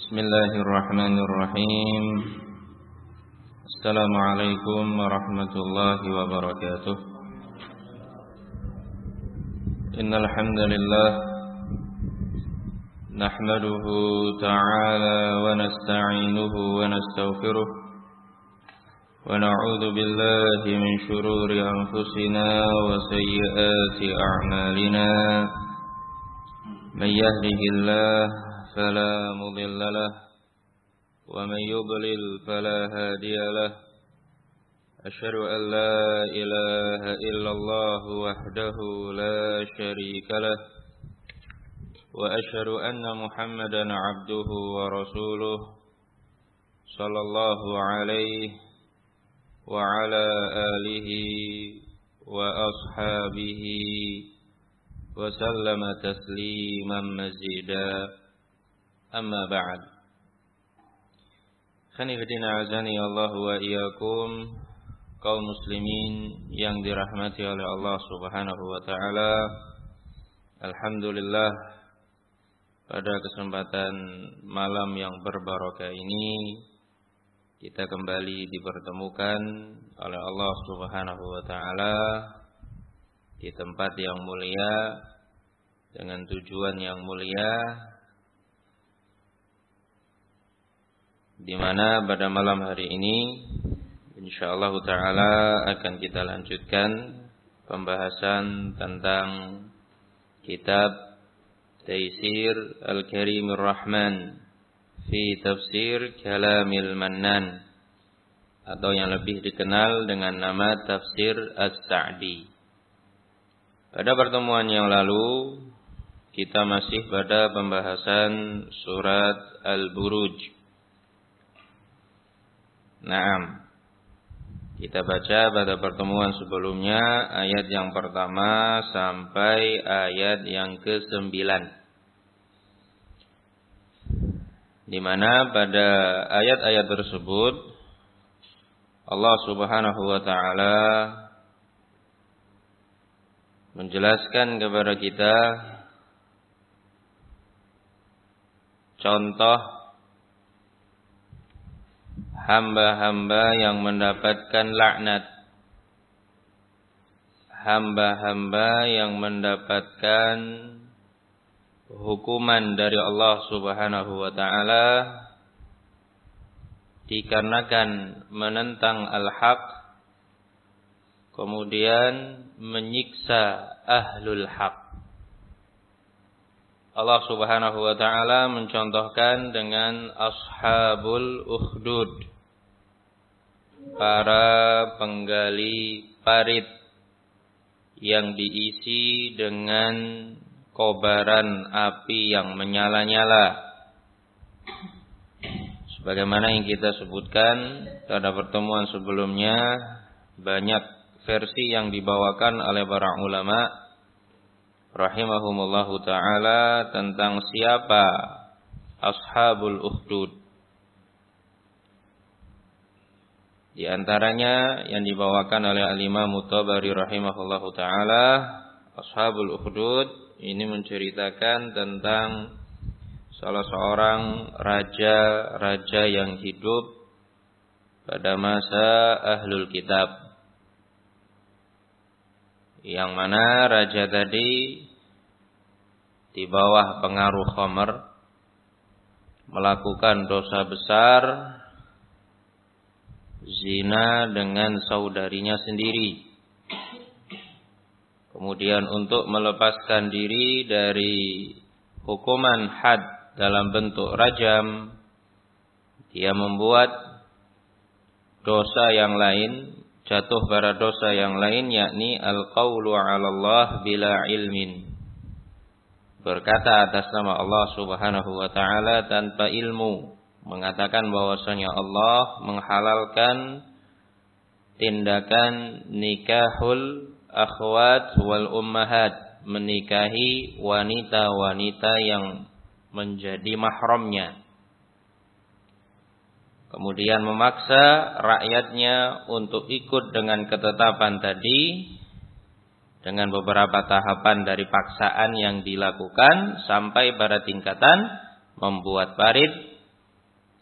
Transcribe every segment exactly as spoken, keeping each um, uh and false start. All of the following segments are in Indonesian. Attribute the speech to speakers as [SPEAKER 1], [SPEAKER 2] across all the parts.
[SPEAKER 1] Bismillahirrahmanirrahim. Assalamualaikum warahmatullahi wabarakatuh. Innal hamdalillah nahmaduhu ta'ala wa nasta'inuhu wa nastaghfiruh wa na'udzu billahi min shururi anfusina wa sayyiati a'malina. Man yahdihillahu فلا مضل له ومن يضلل فلا هادي له أشهد أن لا إله إلا الله وحده لا شريك له وأشهد أن محمدا عبده ورسوله صلى الله عليه وعلى آله وأصحابه وسلم تسليما مزيدا. Amma ba'd. Khanifidina azani Allah wa iyyakum, kaum muslimin yang dirahmati oleh Allah Subhanahu wa taala. Alhamdulillah, pada kesempatan malam yang berbarokah ini kita kembali dipertemukan oleh Allah Subhanahu wa taala di tempat yang mulia dengan tujuan yang mulia, di mana pada malam hari ini insyaallah ta'ala akan kita lanjutkan pembahasan tentang kitab Taisir Al-Karimur Rahman fi Tafsir Kalamil Mannan, atau yang lebih dikenal dengan nama Tafsir As-Sa'di. Pada pertemuan yang lalu kita masih pada pembahasan surat Al-Buruj. Naam, kita baca pada pertemuan sebelumnya ayat yang pertama sampai ayat yang kesembilan, di mana pada ayat-ayat tersebut Allah Subhanahu wa taala menjelaskan kepada kita contoh hamba-hamba yang mendapatkan laknat, hamba-hamba yang mendapatkan hukuman dari Allah Subhanahu wa taala dikarenakan menentang al-haq, kemudian menyiksa ahlul haq. Allah Subhanahu wa taala mencontohkan dengan ashabul ukhdud, para penggali parit yang diisi dengan kobaran api yang menyala-nyala. Sebagaimana yang kita sebutkan pada pertemuan sebelumnya, banyak versi yang dibawakan oleh para ulama rahimahumullahu ta'ala tentang siapa ashabul ukhdud. Di antaranya yang dibawakan oleh Al-Imam Tabari rahimahullahu ta'ala, ashabul ukhdud ini menceritakan tentang salah seorang raja-raja yang hidup pada masa ahlul kitab, yang mana raja tadi di bawah pengaruh khamr melakukan dosa besar, zina dengan saudarinya sendiri. Kemudian untuk melepaskan diri dari hukuman had dalam bentuk rajam, dia membuat dosa yang lain, jatuh pada dosa yang lain, yakni al-qawlu 'ala Allah bila ilmin, berkata atas nama Allah Subhanahu wa taala tanpa ilmu, mengatakan bahwasanya Allah menghalalkan tindakan nikahul akhwat wal ummahat, menikahi wanita-wanita yang menjadi mahramnya. Kemudian memaksa rakyatnya untuk ikut dengan ketetapan tadi dengan beberapa tahapan dari paksaan yang dilakukan sampai pada tingkatan membuat parit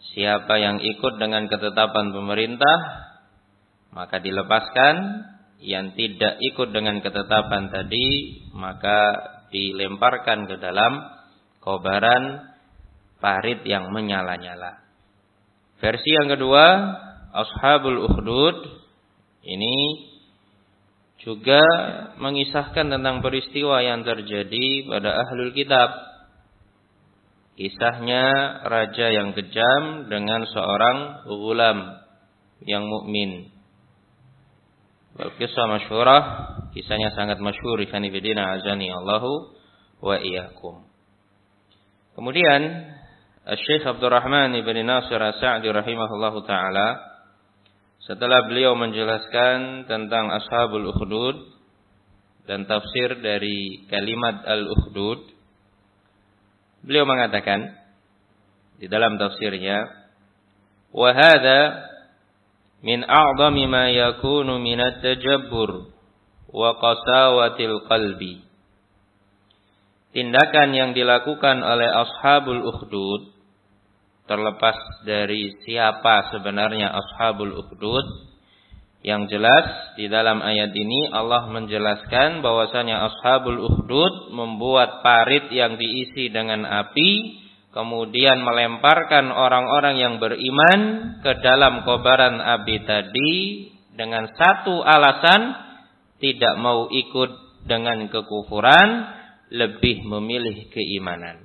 [SPEAKER 1] Siapa yang ikut dengan ketetapan pemerintah, maka dilepaskan. Yang tidak ikut dengan ketetapan tadi, maka dilemparkan ke dalam kobaran parit yang menyala-nyala. Versi yang kedua, Ashabul Ukhdud, ini juga mengisahkan tentang peristiwa yang terjadi pada Ahlul Kitab. Kisahnya raja yang kejam dengan seorang ghulam yang mukmin. Kisah masyhurah, kisahnya sangat masyhur, ikhwan fillah azani Allahu wa iyyakum. Kemudian Syekh Abdurrahman ibn Nasir As-Sa'di rahimahullahu taala, setelah beliau menjelaskan tentang Ashabul Ukhdud dan tafsir dari kalimat al-ukhdud, beliau mengatakan di dalam tafsirnya, wa hadza min a'zami ma yakunu min at-tajabbur wa qasawatil qalbi. Tindakan yang dilakukan oleh Ashabul Ukhdud, terlepas dari siapa sebenarnya Ashabul Ukhdud, yang jelas di dalam ayat ini Allah menjelaskan bahwasanya Ashabul Ukhdud membuat parit yang diisi dengan api, kemudian melemparkan orang-orang yang beriman ke dalam kobaran api tadi dengan satu alasan, tidak mau ikut dengan kekufuran, lebih memilih keimanan.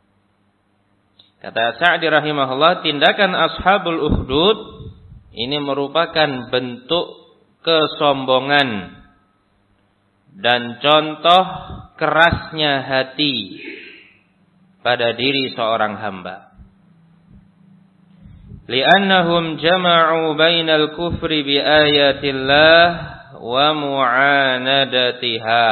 [SPEAKER 1] Kata Sa'di rahimahullah, tindakan Ashabul Ukhdud ini merupakan bentuk kesombongan dan contoh kerasnya hati pada diri seorang hamba. Li'annahum jama'u bainal kufri bi ayatillah wa mu'anadatiha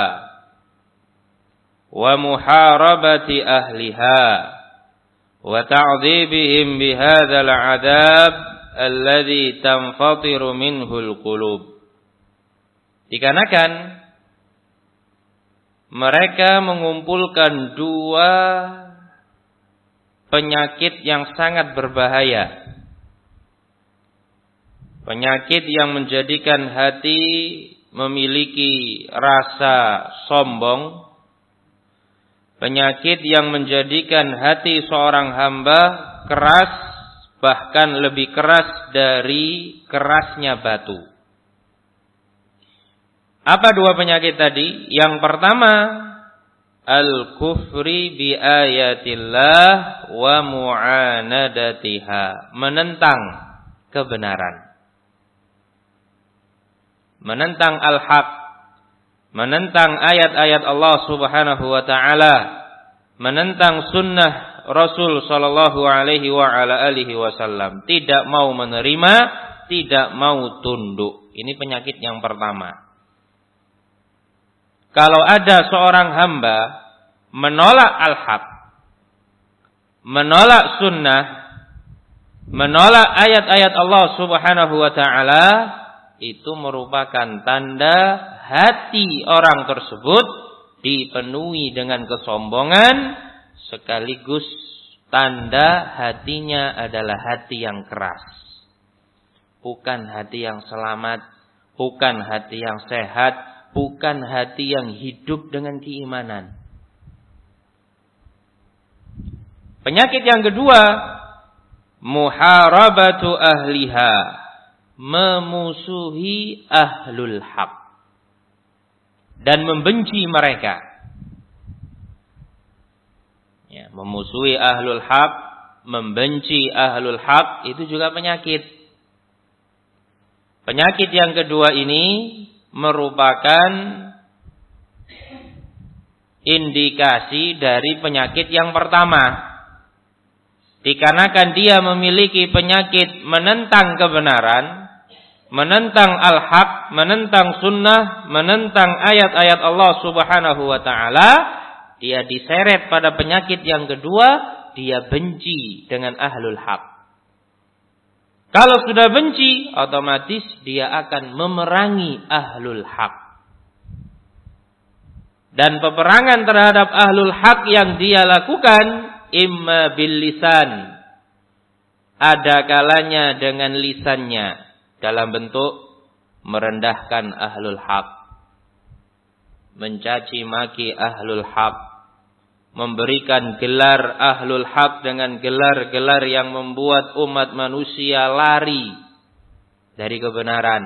[SPEAKER 1] wa muharabati ahliha wa ta'dzibihim bihadzal 'adzab alladzi tanfatiru minhul qulub. Dikarenakan mereka mengumpulkan dua penyakit yang sangat berbahaya. Penyakit yang menjadikan hati memiliki rasa sombong. Penyakit yang menjadikan hati seorang hamba keras, bahkan lebih keras dari kerasnya batu. Apa dua penyakit tadi? Yang pertama, al-kufri bi ayatillah wa mu'anadatiha, menentang kebenaran, menentang al-haq, menentang ayat-ayat Allah Subhanahu wa taala, menentang sunnah Rasul sallallahu alaihi wa ala alihi wasallam, tidak mau menerima, tidak mau tunduk. Ini penyakit yang pertama. Kalau ada seorang hamba menolak al-haq, menolak sunnah, menolak ayat-ayat Allah Subhanahu wa taala, itu merupakan tanda hati orang tersebut dipenuhi dengan kesombongan, sekaligus tanda hatinya adalah hati yang keras. Bukan hati yang selamat, bukan hati yang sehat, bukan hati yang hidup dengan keimanan. Penyakit yang kedua, muharabatu ahliha, memusuhi ahlul haq dan membenci mereka. Ya, memusuhi ahlul haq, membenci ahlul haq, itu juga penyakit. Penyakit yang kedua ini merupakan indikasi dari penyakit yang pertama. Dikarenakan dia memiliki penyakit menentang kebenaran, menentang al-haq, menentang sunnah, menentang ayat-ayat Allah Subhanahu wa taala, dia diseret pada penyakit yang kedua, dia benci dengan ahlul haq. Kalau sudah benci, otomatis dia akan memerangi ahlul haq. Dan peperangan terhadap ahlul haq yang dia lakukan, imma bil lisan, ada kalanya dengan lisannya dalam bentuk merendahkan ahlul haq, mencaci maki ahlul haq, memberikan gelar ahlul haq dengan gelar-gelar yang membuat umat manusia lari dari kebenaran.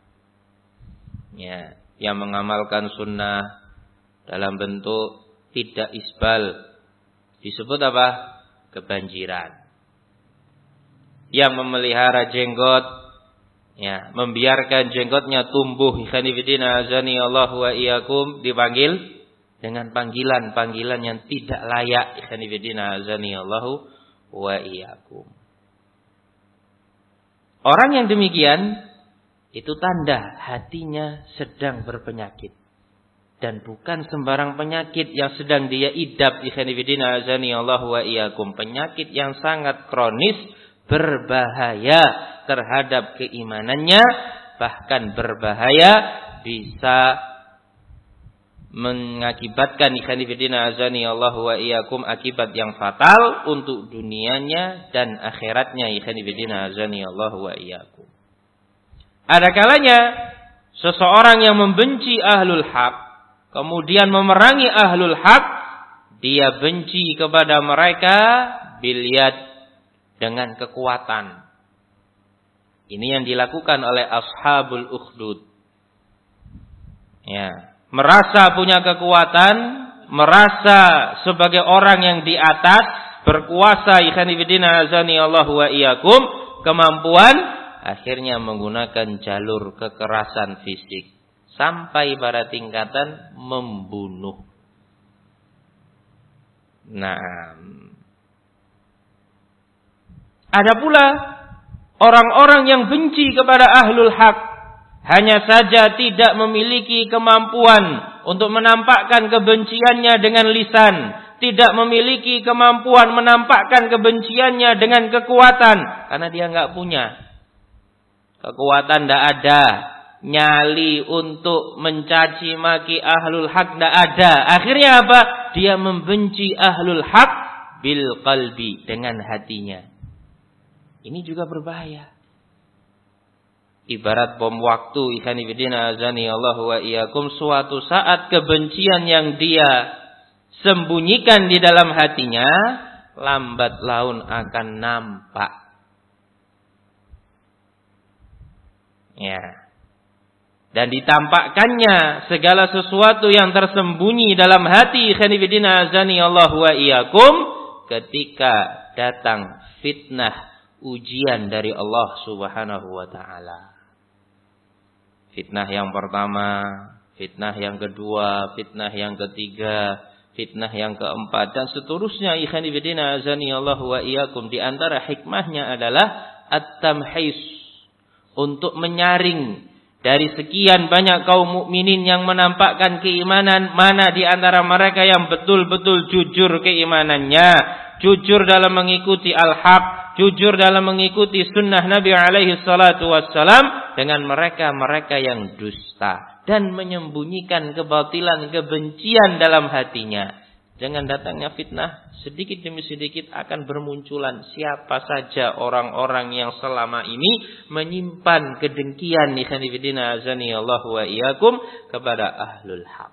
[SPEAKER 1] Ya, yang mengamalkan sunnah dalam bentuk tidak isbal disebut apa? Kebanjiran. Yang memelihara jenggot, ya, membiarkan jenggotnya tumbuh, ikhwanifidina azani Allah wa iyyakum, dipanggil dengan panggilan-panggilan yang tidak layak, ikhwanifidina azani Allah wa iyyakum. Orang yang demikian itu tanda hatinya sedang berpenyakit. Dan bukan sembarang penyakit yang sedang dia idap, ikhwanifidina azani Allah wa iyyakum. Penyakit yang sangat kronis, berbahaya terhadap keimanannya, bahkan berbahaya bisa mengakibatkan ikhwanifidina azani Allah wa iyyakum akibat yang fatal untuk dunianya dan akhiratnya, ikhwanifidina azani Allah wa iyyakum. Ada kalanya seseorang yang membenci ahlul haq kemudian memerangi ahlul haq, dia benci kepada mereka bilyad, dengan kekuatan. Ini yang dilakukan oleh ashabul ukhdud. Ya, merasa punya kekuatan, merasa sebagai orang yang di atas, berkuasa, ikhwanifidina azani Allah wa iyyakum, kemampuan, akhirnya menggunakan jalur kekerasan fisik sampai pada tingkatan membunuh. Nah, ada pula orang-orang yang benci kepada ahlul haq, hanya saja tidak memiliki kemampuan untuk menampakkan kebenciannya dengan lisan, tidak memiliki kemampuan menampakkan kebenciannya dengan kekuatan, karena dia nggak punya kekuatan, tidak ada nyali untuk mencaci maki ahlul haq, tidak ada. Akhirnya apa? Dia membenci ahlul haq bil qalbi, dengan hatinya. Ini juga berbahaya. Ibarat bom waktu, ikhwanifidina azani Allah wa iyyakum, suatu saat kebencian yang dia sembunyikan di dalam hatinya lambat laun akan nampak. Ya. Dan ditampakkannya segala sesuatu yang tersembunyi dalam hati, ikhwanifidina azani Allah wa iyyakum, ketika datang fitnah, ujian dari Allah Subhanahu wa taala. Fitnah yang pertama, fitnah yang kedua, fitnah yang ketiga, fitnah yang keempat, dan seterusnya, ikhwanifidina azani Allah wa iyyakum. Di antara hikmahnya adalah at-tamhis, untuk menyaring dari sekian banyak kaum mukminin yang menampakkan keimanan, mana di antara mereka yang betul-betul jujur keimanannya, jujur dalam mengikuti al-haq, jujur dalam mengikuti sunnah Nabi alaihi salatu wassalam, dengan mereka-mereka yang dusta dan menyembunyikan kebatilan, kebencian dalam hatinya. Dengan datangnya fitnah, sedikit demi sedikit akan bermunculan siapa saja orang-orang yang selama ini menyimpan kedengkian, ikhwanifidina azani Allah wa iyyakum, kepada ahlul haq.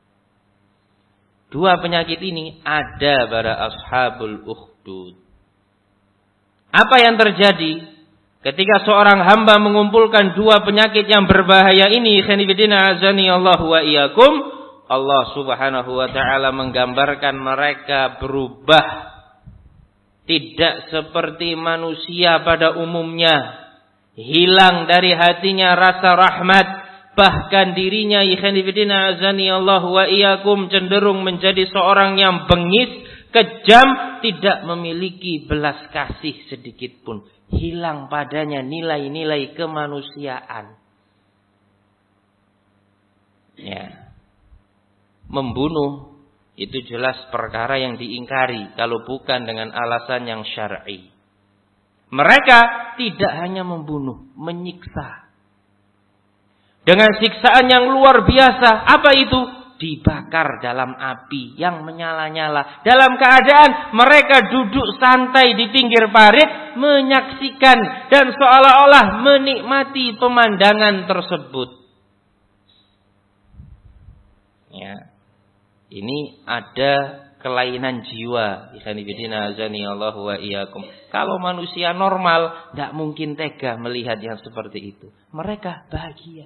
[SPEAKER 1] Dua penyakit ini ada pada ashabul ukhdud. Apa yang terjadi ketika seorang hamba mengumpulkan dua penyakit yang berbahaya ini, ikhwanifidina azani Allah wa iyyakum? Allah Subhanahu wa taala menggambarkan mereka berubah, tidak seperti manusia pada umumnya, hilang dari hatinya rasa rahmat, bahkan dirinya, ikhwanifidina azani Allah wa iyyakum, cenderung menjadi seorang yang bengis, kejam, tidak memiliki belas kasih sedikit pun. Hilang padanya nilai-nilai kemanusiaan. Ya. Membunuh itu jelas perkara yang diingkari kalau bukan dengan alasan yang syar'i. Mereka tidak hanya membunuh, menyiksa. Dengan siksaan yang luar biasa. Apa itu? Dibakar dalam api yang menyala-nyala. Dalam keadaan mereka duduk santai di pinggir parit, menyaksikan dan seolah-olah menikmati pemandangan tersebut. Ya. Ini ada kelainan jiwa. Ikhwanifidina azani Allah wa iyyakum. Kalau manusia normal tidak mungkin tega melihat yang seperti itu. Mereka bahagia.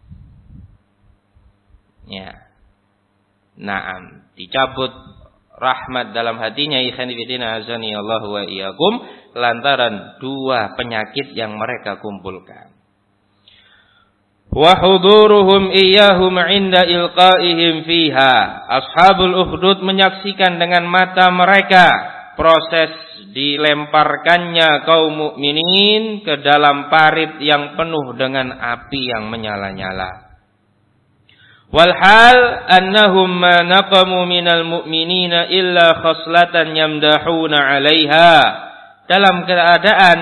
[SPEAKER 1] Ya. Naam, dicabut rahmat dalam hatinya ikhwanifidina azani Allah wa iyyakum lantaran dua penyakit yang mereka kumpulkan. Wa huduruhum iyyahum 'inda ilqa'ihim fiha. Ashabul ukhdud menyaksikan dengan mata mereka proses dilemparkannya kaum mukminin ke dalam parit yang penuh dengan api yang menyala-nyala. Walhal annahum ma naqamu minal mu'minina illa khaslatan yamdahuna 'alaiha. Dalam keadaan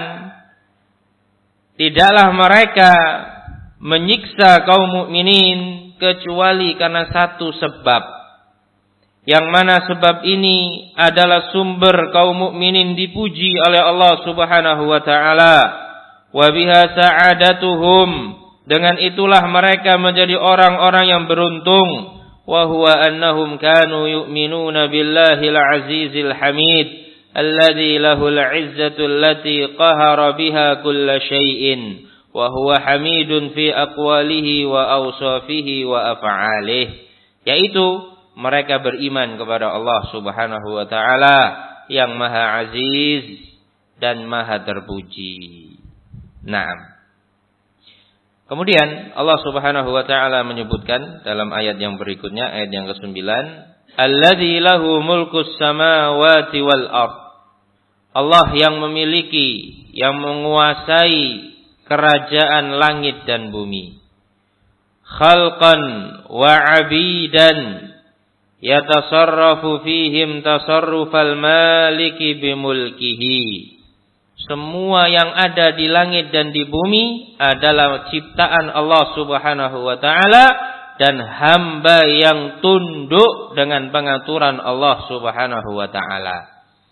[SPEAKER 1] tidaklah mereka menyiksa kaum mukminin kecuali karena satu sebab. Yang mana sebab ini adalah sumber kaum mukminin dipuji oleh Allah Subhanahu wa taala. Wa biha sa'adatuhum. Dengan itulah mereka menjadi orang-orang yang beruntung. Wa huwa annahum kanu yu'minuna billahil azizil hamid alladzi lahul 'izzatu allati qahara biha kulla syai'in wa huwa hamidun fi aqwalihi wa awsafihi wa af'alihi. Yaitu mereka beriman kepada Allah Subhanahu wa taala yang Maha Aziz dan Maha terpuji. Naam. Kemudian Allah Subhanahu wa taala menyebutkan dalam ayat yang berikutnya, ayat yang kesembilan, alladzi lahu mulkus samawati wal ard. Allah yang memiliki, yang menguasai kerajaan langit dan bumi. Khalqan wa 'abidan yatasarrafu fihim tasarrufal maliki bimulkihi. Semua yang ada di langit dan di bumi adalah ciptaan Allah Subhanahu wa taala dan hamba yang tunduk dengan pengaturan Allah Subhanahu wa taala.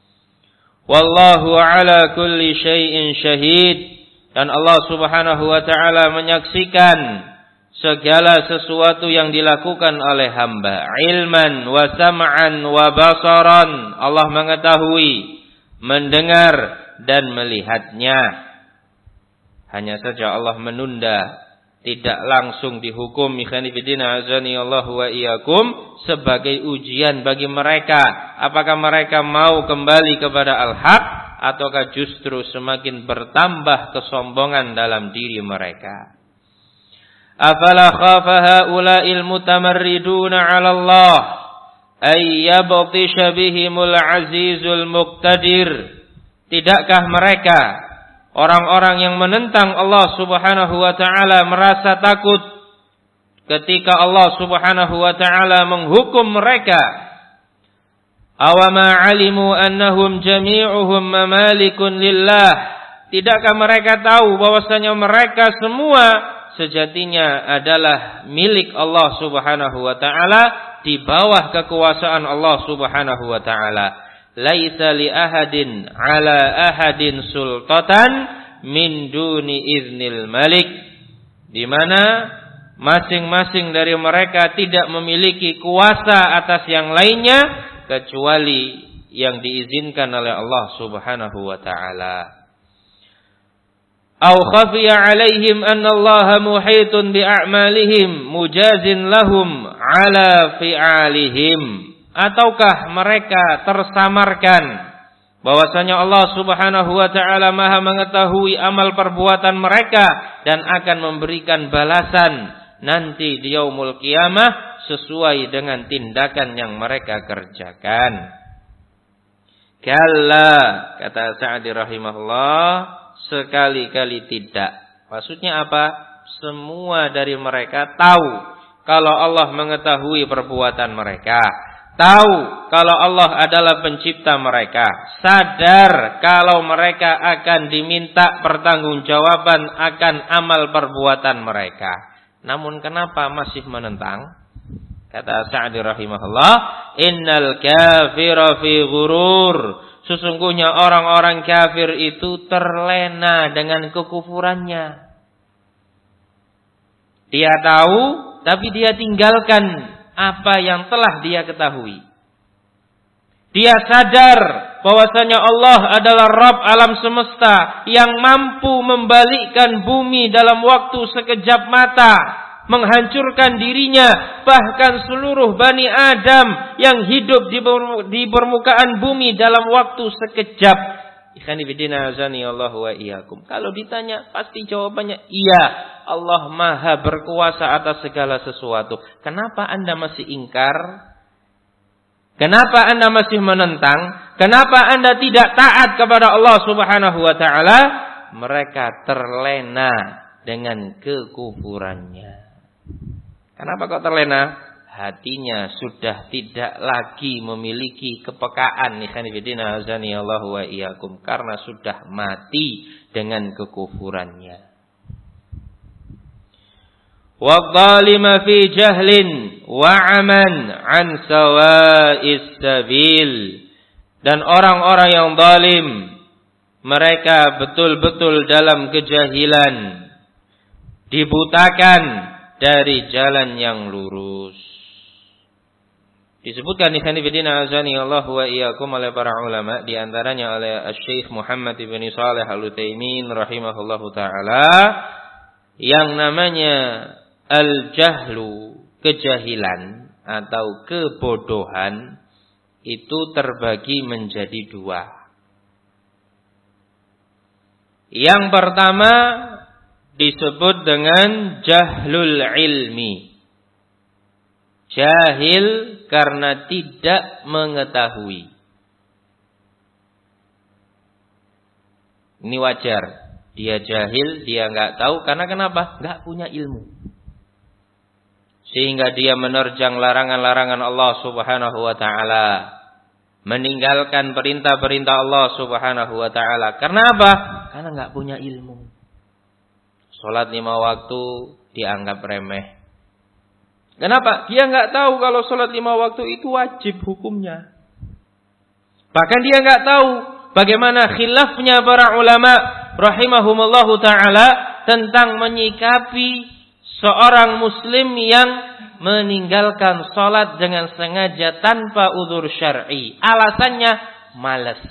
[SPEAKER 1] Wallahu ala kulli syai'in syahid. Dan Allah Subhanahu wa taala menyaksikan segala sesuatu yang dilakukan oleh hamba. Ilman wa sam'an wa basaran. Allah mengetahui, mendengar dan melihatnya. Hanya saja Allah menunda, tidak langsung dihukum ikhwanifidina azani Allah wa iyyakum sebagai ujian bagi mereka. Apakah mereka mau kembali kepada al-haq ataukah justru semakin bertambah kesombongan dalam diri mereka. Afala khafa haula'il mutamarriduna 'ala Allah ay yabtisha bihimul azizul muqtadir. Tidakkah mereka, orang-orang yang menentang Allah Subhanahu wa taala, merasa takut ketika Allah Subhanahu wa taala menghukum mereka? Awama 'alimu annahum jami'uhum mamalikun lillah. Tidakkah mereka tahu bahwasanya mereka semua sejatinya adalah milik Allah Subhanahu wa taala, di bawah kekuasaan Allah Subhanahu wa taala. Laisa li ahadin ala ahadin sultatan min duni iznil malik. Di mana masing-masing dari mereka tidak memiliki kuasa atas yang lainnya kecuali yang diizinkan oleh Allah Subhanahu wa taala. Aw khafiya alaihim anna Allah muhitun bi a'malihim mujazin lahum ala fi'alihim. Ataukah mereka tersamarkan bahwasanya Allah Subhanahu wa taala Maha mengetahui amal perbuatan mereka dan akan memberikan balasan nanti di yaumul qiyamah sesuai dengan tindakan yang mereka kerjakan. Kalla, kata Sa'di rahimahullah, sekali-kali tidak. Maksudnya apa? Semua dari mereka tahu kalau Allah mengetahui perbuatan mereka. Tahu kalau Allah adalah pencipta mereka. Sadar kalau mereka akan diminta pertanggungjawaban akan amal perbuatan mereka. Namun kenapa masih menentang? Kata Sa'di rahimahullah, innal kafira fi ghurur Sesungguhnya orang-orang kafir itu terlena dengan kekufurannya. Dia tahu, tapi dia tinggalkan apa yang telah dia ketahui. Dia sadar bahwasanya Allah adalah Rabb alam semesta yang mampu membalikkan bumi dalam waktu sekejap mata, menghancurkan dirinya, bahkan seluruh Bani Adam yang hidup di permukaan bumi dalam waktu sekejap. Ikhwani fillah azani Allah wa iyyakum. Kalau ditanya pasti jawabannya iya. Allah Maha berkuasa atas segala sesuatu. Kenapa Anda masih ingkar? Kenapa Anda masih menentang? Kenapa Anda tidak taat kepada Allah Subhanahu wa taala? Mereka terlena dengan kekufurannya. Kenapa kok terlena? Hatinya sudah tidak lagi memiliki kepekaan. Allah wa iyyakum, karena sudah mati dengan kekufurannya. Wadh-dhalima fi jahlin wa'aman an sawa'is sabil. Dan orang-orang yang zalim, mereka betul-betul dalam kejahilan, dibutakan dari jalan yang lurus. Disebutkan di sini bidina azani Allah wa iyyakum oleh para ulama, di antaranya oleh Syekh Muhammad bin Shalih Al-Utsaimin rahimahullahu taala, yang namanya al-jahlu, kejahilan atau kebodohan, itu terbagi menjadi dua. Yang pertama disebut dengan jahlul ilmi. Jahil karena tidak mengetahui. Ini wajar. Dia jahil, dia nggak tahu. Karena kenapa? Nggak punya ilmu. Sehingga dia menerjang larangan-larangan Allah Subhanahu wa ta'ala. Meninggalkan perintah-perintah Allah Subhanahu wa ta'ala. Karena apa? Karena nggak punya ilmu. Sholat lima waktu dianggap remeh. Kenapa? Dia nggak tahu kalau sholat lima waktu itu wajib hukumnya. Bahkan dia nggak tahu bagaimana khilafnya para ulama rahimahumullahu ta'ala tentang menyikapi seorang muslim yang meninggalkan sholat dengan sengaja tanpa udzur syar'i. Alasannya malas.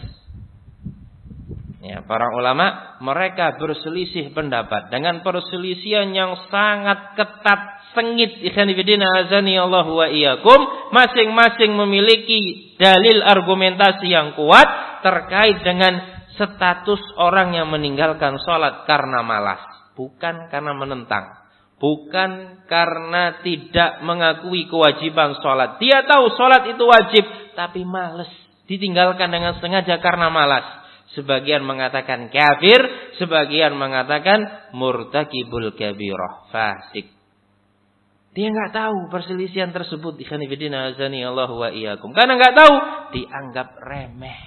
[SPEAKER 1] Ya, para ulama mereka berselisih pendapat dengan perselisihan yang sangat ketat, sengit. Ikhwan fillah azani Allah wa iyyakum. Masing-masing memiliki dalil argumentasi yang kuat terkait dengan status orang yang meninggalkan sholat karena malas, bukan karena menentang, bukan karena tidak mengakui kewajiban sholat. Dia tahu sholat itu wajib, tapi malas, ditinggalkan dengan sengaja karena malas. Sebagian mengatakan kafir, sebagian mengatakan murtakibul kabirah, fasik. Dia nggak tahu perselisihan tersebut. Ikhwan fillah azani Allah wa iyyakum. Karena nggak tahu, dianggap remeh.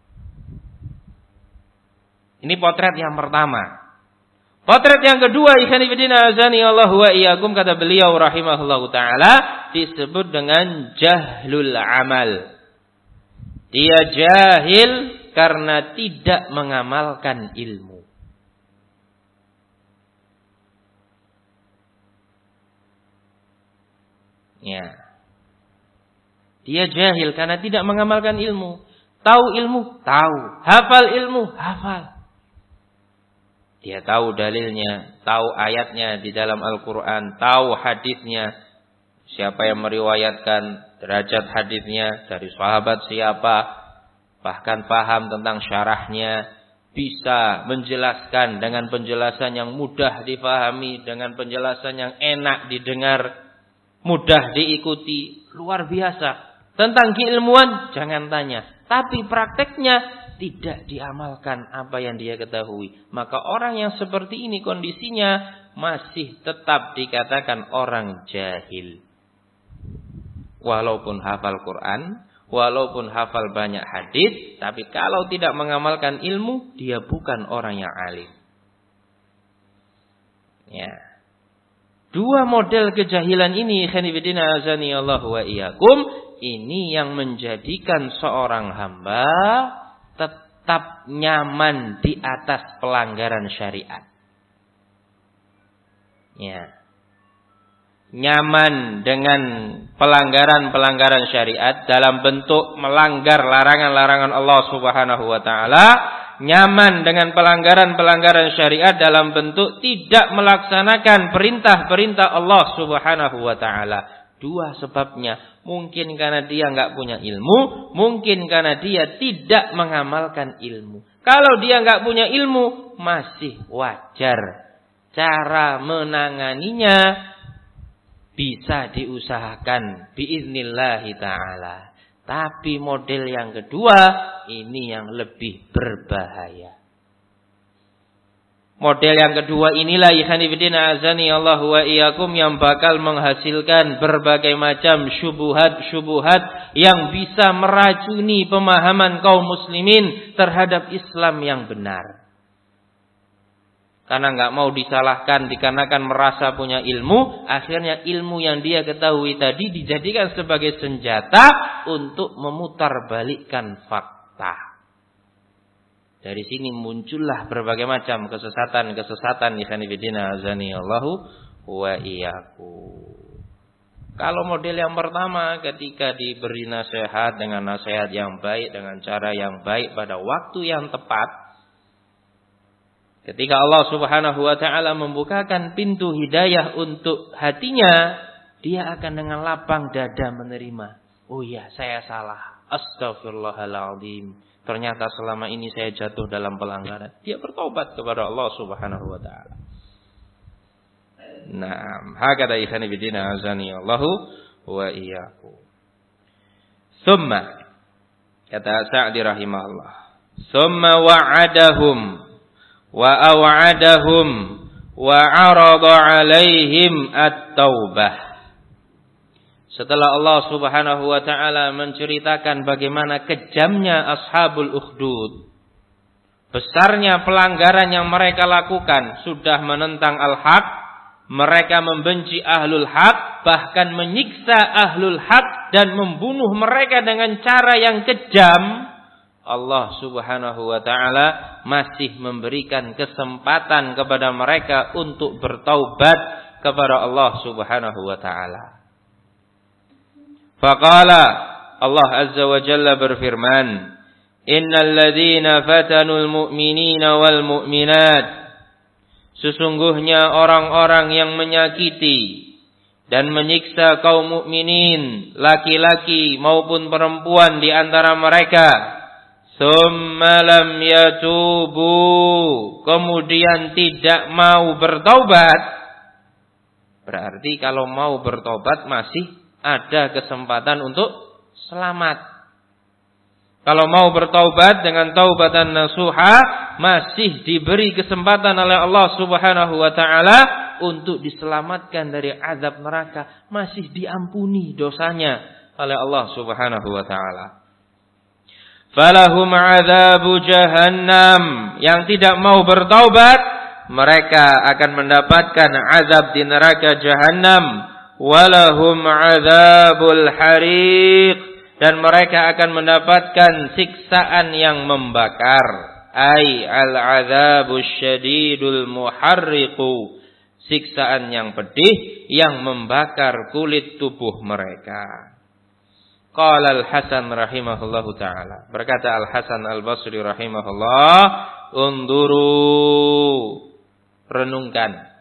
[SPEAKER 1] Ini potret yang pertama. Potret yang kedua, ikhwan fillah azani Allah wa iyyakum, kata beliau rahimahullahu taala, disebut dengan jahlul amal. Dia jahil karena tidak mengamalkan ilmu. Ya. Dia jahil karena tidak mengamalkan ilmu. Tahu ilmu? Tahu. Hafal ilmu? Hafal. Dia tahu dalilnya, tahu ayatnya di dalam Al-Quran, tahu hadisnya, siapa yang meriwayatkan, derajat hadisnya, dari sahabat siapa, bahkan paham tentang syarahnya, bisa menjelaskan dengan penjelasan yang mudah difahami, dengan penjelasan yang enak didengar, mudah diikuti, luar biasa. Tentang keilmuan jangan tanya, tapi prakteknya tidak diamalkan apa yang dia ketahui. Maka orang yang seperti ini kondisinya masih tetap dikatakan orang jahil. Walaupun hafal Quran, walaupun hafal banyak hadis, tapi kalau tidak mengamalkan ilmu, dia bukan orang yang alim. Ya. Dua model kejahilan ini, khanifidina azani Allah wa iyyakum, ini yang menjadikan seorang hamba tetap nyaman di atas pelanggaran syariat. Ya. Nyaman dengan pelanggaran-pelanggaran syariat dalam bentuk melanggar larangan-larangan Allah Subhanahu wa taala, nyaman dengan pelanggaran-pelanggaran syariat dalam bentuk tidak melaksanakan perintah-perintah Allah Subhanahu wa taala. Dua sebabnya, mungkin karena dia enggak punya ilmu, mungkin karena dia tidak mengamalkan ilmu. Kalau dia enggak punya ilmu, masih wajar. Cara menanganinya bisa diusahakan biiznillahi ta'ala. Tapi model yang kedua, ini yang lebih berbahaya. Model yang kedua inilah ikhwanifidina azani Allah wa iyyakum yang bakal menghasilkan berbagai macam syubuhat-syubuhat yang bisa meracuni pemahaman kaum muslimin terhadap Islam yang benar. Karena nggak mau disalahkan dikarenakan merasa punya ilmu, akhirnya ilmu yang dia ketahui tadi dijadikan sebagai senjata untuk memutarbalikkan fakta. Dari sini muncullah berbagai macam kesesatan-kesesatan ikhwanifidina azani Allahu wa iyyakum. Kalau model yang pertama, ketika diberi nasihat dengan nasihat yang baik, dengan cara yang baik pada waktu yang tepat, ketika Allah Subhanahu wa taala membukakan pintu hidayah untuk hatinya, dia akan dengan lapang dada menerima. Oh iya, saya salah. Astaghfirullahaladzim. Ternyata selama ini saya jatuh dalam pelanggaran. Dia bertobat kepada Allah Subhanahu wa taala. Naam, hakada ikhwani bidina azani Allahu wa iyyakum. Summa, kata Sa'di rahimahullah, summa wa'adahum wa aw'adahum wa 'arada 'alaihim at-taubah. Setelah Allah Subhanahu wa taala menceritakan bagaimana kejamnya ashabul ukhdud, besarnya pelanggaran yang mereka lakukan, sudah menentang al-haq, mereka membenci ahlul haq, bahkan menyiksa ahlul haq dan membunuh mereka dengan cara yang kejam, Allah Subhanahu wa taala masih memberikan kesempatan kepada mereka untuk bertaubat kepada Allah Subhanahu wa taala. Faqala, Allah Azza wa Jalla berfirman, "Innal ladzina fatanul mu'minina wal mu'minat." Sesungguhnya orang-orang yang menyakiti dan menyiksa kaum mukminin, laki-laki maupun perempuan di antara mereka, Tsumma lam yatubu, kemudian tidak mau bertaubat. Berarti kalau mau bertobat masih ada kesempatan untuk selamat. Kalau mau bertaubat dengan taubatan nasuha, masih diberi kesempatan oleh Allah Subhanahu wa taala untuk diselamatkan dari azab neraka, masih diampuni dosanya oleh Allah Subhanahu wa taala. Falahum adzabu jahannam, yang tidak mau bertaubat mereka akan mendapatkan azab di neraka jahannam. Walahum adzabul hariq, dan mereka akan mendapatkan siksaan yang membakar. Ai al-adzabus syadidul muharriqu, siksaan yang pedih yang membakar kulit tubuh mereka. Qala Al-Hasan rahimahullahu taala, berkata Al-Hasan Al-Basri rahimahullah, unduru, renungkan,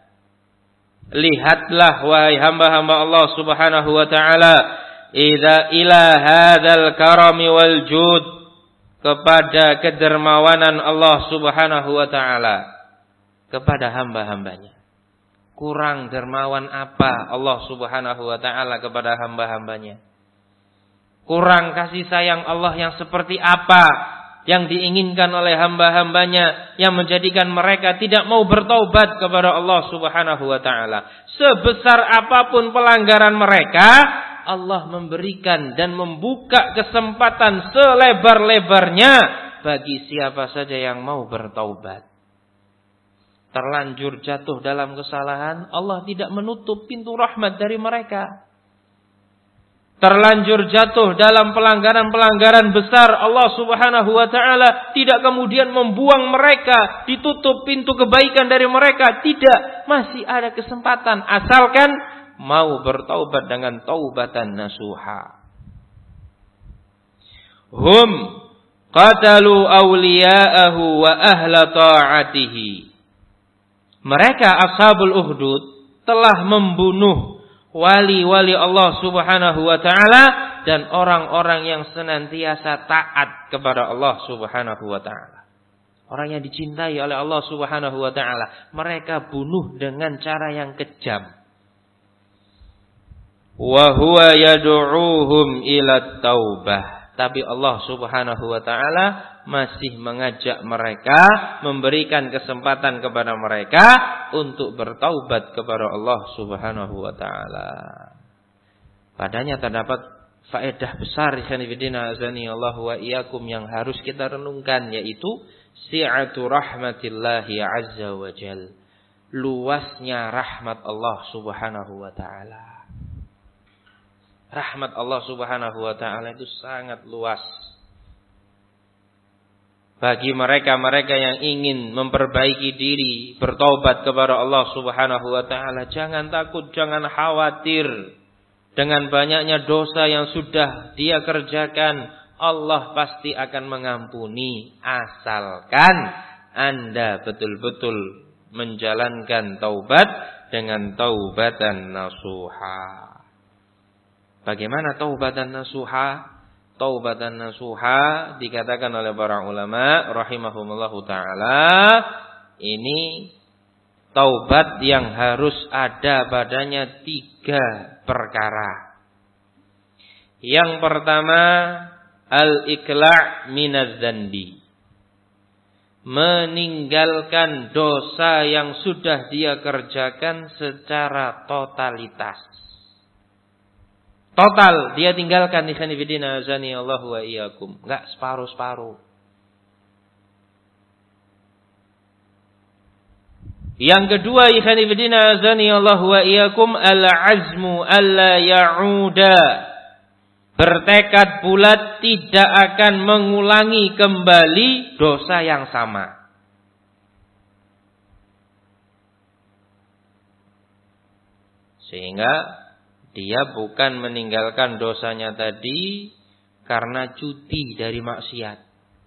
[SPEAKER 1] lihatlah wahai hamba-hamba Allah Subhanahu wa taala, idza ila hadzal karami wal jud, kepada kedermawanan Allah Subhanahu wa taala kepada hamba-hambanya. Kurang dermawan apa Allah Subhanahu wa taala kepada hamba-hambanya? Kurang kasih sayang Allah yang seperti apa yang diinginkan oleh hamba-hambanya yang menjadikan mereka tidak mau bertaubat kepada Allah Subhanahu wa taala. Sebesar apapun pelanggaran mereka, Allah memberikan dan membuka kesempatan selebar-lebarnya bagi siapa saja yang mau bertaubat. Terlanjur jatuh dalam kesalahan, Allah tidak menutup pintu rahmat dari mereka. terlanjur jatuh dalam pelanggaran-pelanggaran besar, Allah Subhanahu wa taala tidak kemudian membuang mereka, ditutup pintu kebaikan dari mereka, tidak, masih ada kesempatan asalkan mau bertaubat dengan taubatan nasuha. Hum qatalu awliya'ahu wa ahla ta'atihi. Mereka ashabul Uhdud telah membunuh wali-wali Allah Subhanahu wa taala dan orang-orang yang senantiasa taat kepada Allah Subhanahu wa taala. Orang yang dicintai oleh Allah Subhanahu wa taala, mereka bunuh dengan cara yang kejam. Wa huwa yad'uuhum ila taubah. Tapi Allah Subhanahu wa taala masih mengajak mereka, memberikan kesempatan kepada mereka untuk bertaubat kepada Allah Subhanahu wa taala. Padanya terdapat faedah besar ikhwanifidina azani Allah wa iyyakum yang harus kita renungkan, yaitu si'atu rahmatillahi azza wa jal. Luasnya rahmat Allah Subhanahu wa taala. Rahmat Allah Subhanahu wa taala itu sangat luas. Bagi mereka-mereka yang ingin memperbaiki diri, bertaubat kepada Allah Subhanahu wa taala, jangan takut, jangan khawatir. Dengan banyaknya dosa yang sudah dia kerjakan, Allah pasti akan mengampuni asalkan Anda betul-betul menjalankan taubat dengan taubatan nasuha. Bagaimana taubatan nasuha? Taubatan nasuha dikatakan oleh para ulama rahimahumullahu taala, ini taubat yang harus ada padanya tiga perkara. Yang pertama, al-iqla' minaz dzanbi. Meninggalkan dosa yang sudah dia kerjakan secara totalitas. Total dia tinggalkan, ikhwanifidina azani Allah wa iyyakum, enggak separuh-separuh. Yang kedua, ikhwanifidina azani Allah wa iyyakum, al-azmu alla ya'uda. Bertekad bulat tidak akan mengulangi kembali dosa yang sama. Sehingga dia bukan meninggalkan dosanya tadi karena cuti dari maksiat.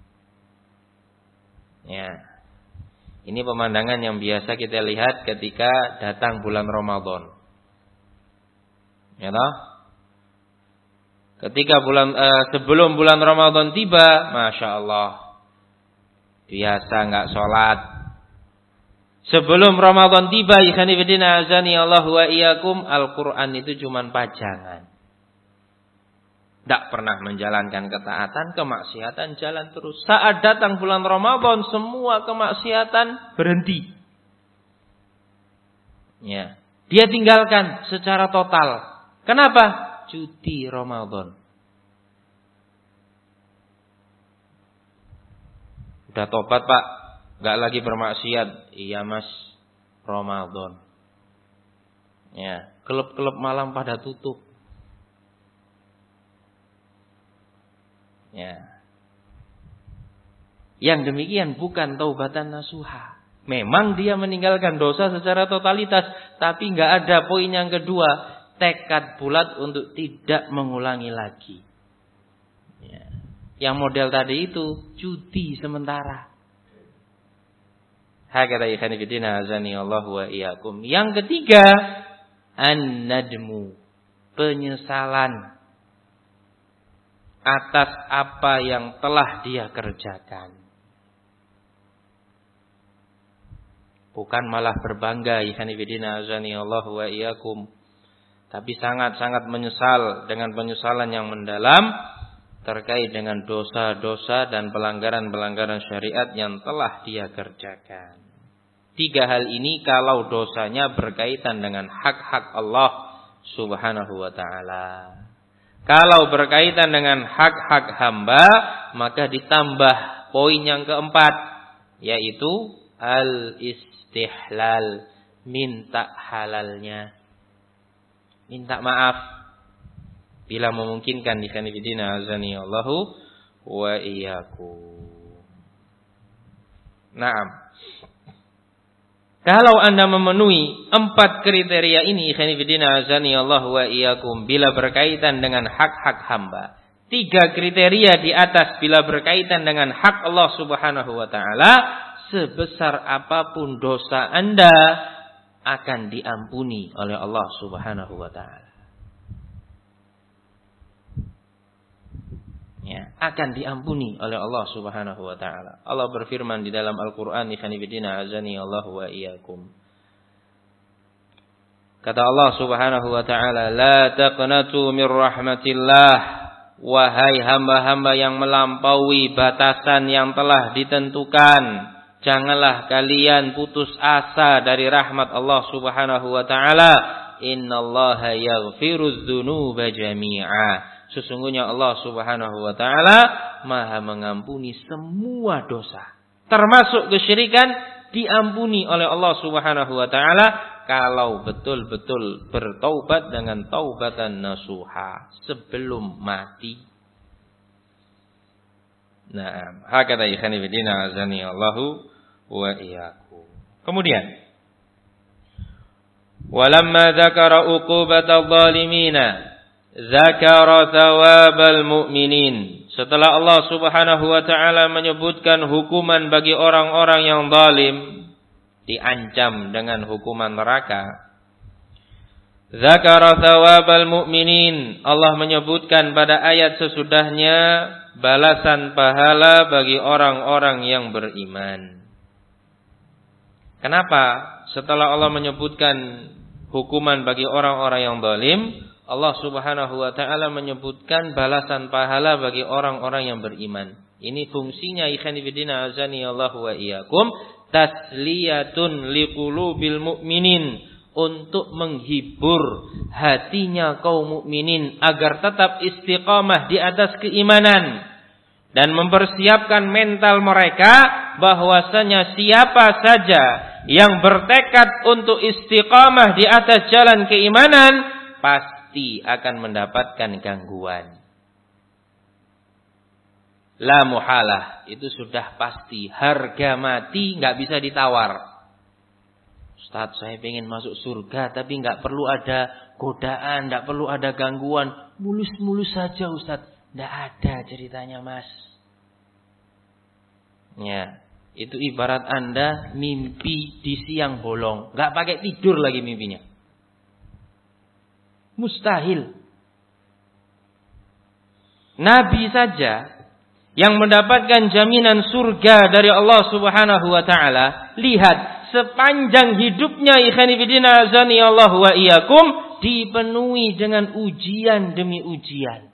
[SPEAKER 1] Ya. Ini pemandangan yang biasa kita lihat ketika datang bulan Ramadan. Ya toh? Ketika bulan eh, sebelum bulan Ramadan tiba, Masya Allah, biasa nggak sholat. Sebelum Ramadan tiba, ikhwanifidina azani Allah wa iyyakum, Al-Quran itu cuma pajangan. Tidak pernah menjalankan ketaatan, kemaksiatan jalan terus. Saat datang bulan Ramadan, semua kemaksiatan berhenti. Ya, dia tinggalkan secara total. Kenapa? Cuti Ramadan. Udah tobat Pak, gak lagi bermaksiat. Iya Mas, Ramadan. Ya, klub-klub malam pada tutup. Ya. Yang demikian bukan taubatan nasuha. Memang dia meninggalkan dosa secara totalitas, tapi gak ada poin yang kedua, tekad bulat untuk tidak mengulangi lagi. Ya. Yang model tadi itu cuti sementara. Hakata ikhwanifidina azani Allah wa iyyakum. Yang ketiga, an-nadmu, penyesalan atas apa yang telah dia kerjakan. Bukan malah berbangga, ikhwanifidina azani Allah wa iyyakum, tapi sangat-sangat menyesal dengan penyesalan yang mendalam terkait dengan dosa-dosa dan pelanggaran-pelanggaran syariat yang telah dia kerjakan. Tiga hal ini kalau dosanya berkaitan dengan hak-hak Allah Subhanahu wa ta'ala. Kalau berkaitan dengan hak-hak hamba, maka ditambah poin yang keempat, yaitu al-istihlal, minta halalnya. Minta maaf. Bila memungkinkan ikhwan fillah azani Allahu wa iyyakum. Naam. Kalau Anda memenuhi empat kriteria ini ikhwan fillah azani Allahu wa iyyakum bila berkaitan dengan hak-hak hamba. Tiga kriteria di atas bila berkaitan dengan hak Allah Subhanahu wa taala, sebesar apapun dosa Anda akan diampuni oleh Allah Subhanahu wa taala. Ya, akan diampuni oleh Allah Subhanahu wa taala. Allah berfirman di dalam Al-Qur'an, ikhwan fillah azani Allahu wa iyyakum. Kata Allah Subhanahu wa taala, "La taqnatu mir rahmatillah." Wahai hamba-hamba yang melampaui batasan yang telah ditentukan, janganlah kalian putus asa dari rahmat Allah Subhanahu wa taala. Innallaha yaghfirudz dzunuba jami'a. Sesungguhnya Allah Subhanahu wa taala Maha mengampuni semua dosa, termasuk kesyirikan, diampuni oleh Allah Subhanahu wa taala kalau betul-betul bertaubat dengan taubatan nasuha sebelum mati. Nah, hakata ikhwan fillah azani Allahu wa iyyakum. Kemudian, walamma dzakara uqubatal zalimina dzakara thawabal mu'minin. Setelah Allah Subhanahu wa taala menyebutkan hukuman bagi orang-orang yang zalim, diancam dengan hukuman neraka. Dzakara thawabal mu'minin. Allah menyebutkan pada ayat sesudahnya balasan pahala bagi orang-orang yang beriman. Kenapa setelah Allah menyebutkan hukuman bagi orang-orang yang zalim, Allah Subhanahu wa taala menyebutkan balasan pahala bagi orang-orang yang beriman? Ini fungsinya ikhwan fillah azani Allahu wa iyyakum, tasliyatun liqulubil mu'minin, untuk menghibur hatinya kaum mukminin agar tetap istiqamah di atas keimanan dan mempersiapkan mental mereka bahwasanya siapa saja yang bertekad untuk istiqamah di atas jalan keimanan pasti akan mendapatkan gangguan. La muhalah, itu sudah pasti. Harga mati nggak bisa ditawar. Ustaz, saya pengen masuk surga tapi nggak perlu ada godaan, nggak perlu ada gangguan, mulus-mulus saja Ustaz. Nggak ada ceritanya Mas. Ya, itu ibarat Anda mimpi di siang bolong, nggak pakai tidur lagi mimpinya. Mustahil. Nabi saja yang mendapatkan jaminan surga dari Allah Subhanahu wa taala, lihat sepanjang hidupnya ikhwan fillah azani Allah wa iyyakum dipenuhi dengan ujian demi ujian.